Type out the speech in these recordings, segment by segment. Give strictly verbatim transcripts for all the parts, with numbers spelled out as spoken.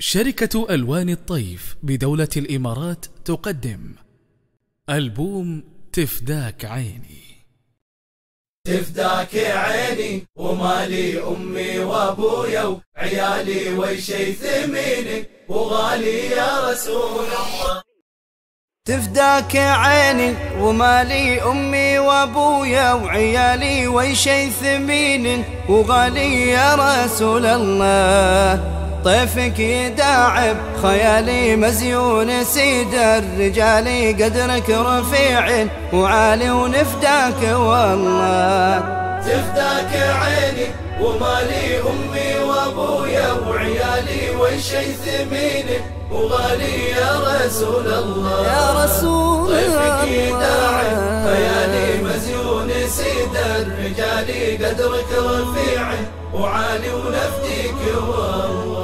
شركة ألوان الطيف بدولة الإمارات تقدم ألبوم تفداك عيني. تفداك عيني ومالي أمي وأبويا وعيالي وشي ثميني وغالي يا رسول الله. تفداك عيني ومالي أمي وأبويا وعيالي وشي ثمين وغالي يا رسول الله. طيفك يداعب خيالي مزيون سيد الرجال قدرك رفيع وعالي ونفداك والله. تفداك عيني ومالي أمي وأبويا وعيالي وشي ثمين وغالي يا رسول الله. يا رسول طيفك يداعب خيالي مزيون سيد الرجال قدرك رفيع وعالي ونفديك والله.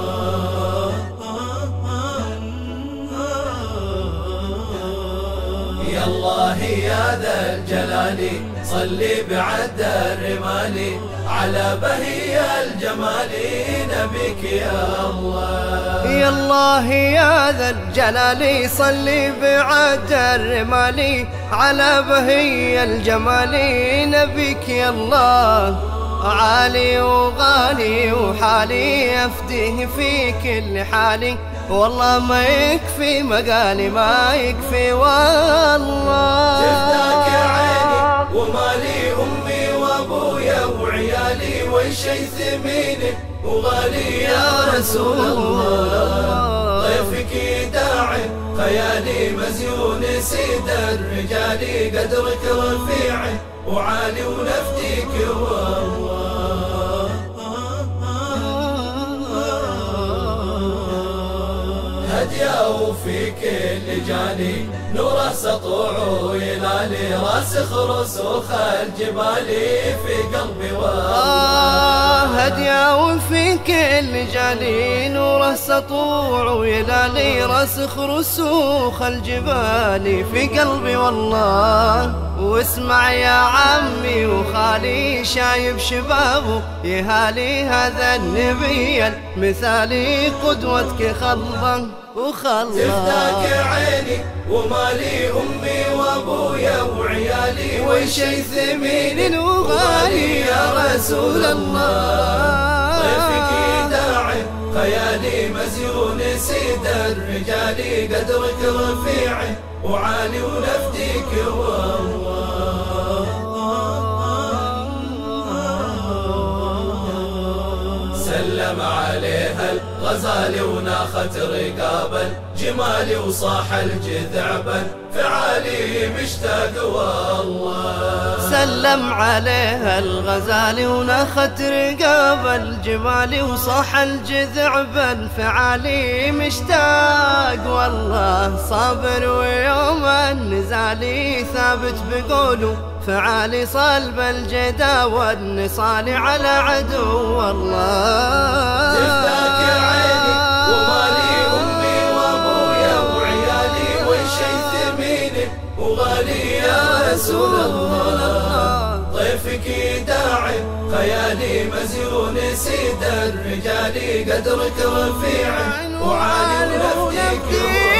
يا الله يا ذا الجلال صلي بعد الرمال على بهي الجمال نبيك يا الله. يا الله يا ذا الجلال صلي بعد الرمال على بهي الجمال نبيك يا الله. عالي وغالي وحالي أفديه في كل حالي والله ما يكفي مقالي ما يكفي والله. تفداك عيني ومالي أمي وأبويا وعيالي وشي ثميني وغالي يا رسول الله. طيفك يداعي خيالي مزيون سيد الرجال قدرك رفيع وعالي ونفديك والله. هديا في كل جاني نور سطوع ويلالي راسخ رسوخ الجبال في قلبي والله. هديا وفي كل جاني نور سطوع ويلالي راسخ رسوخ الجبال في قلبي والله. واسمع يا عمي وخالي شايب شبابه يهالي هذا النبي المثالي قدوتك خلظا وخلظا. تفداك عيني ومالي أمي وأبويا وعيالي وشي ثمين وغالي يا رسول الله. طيفك يداعي خيالي مزيون سيد الرجال قدرك رفيع وعالي ونفديك والله. سلم عليها الغزال وناخت رقابا جمالي وصاح الجذعبا فعالي مشتاق والله. سلم عليها الغزال وناخت رقاب الجمال وصاح الجذعبا فعالي مشتاق والله. صابر ويوم النزال ثابت بقوله فعالي صلب الجدا والنصال على عدو والله. تفداك عيني ومالي أمي وأبويا وعيالي وشي ثميني وغالي يا رسول الله. طيفك يداعي خيالي مزيون سيد الرجال قدرك رفيع وعالي ونفديك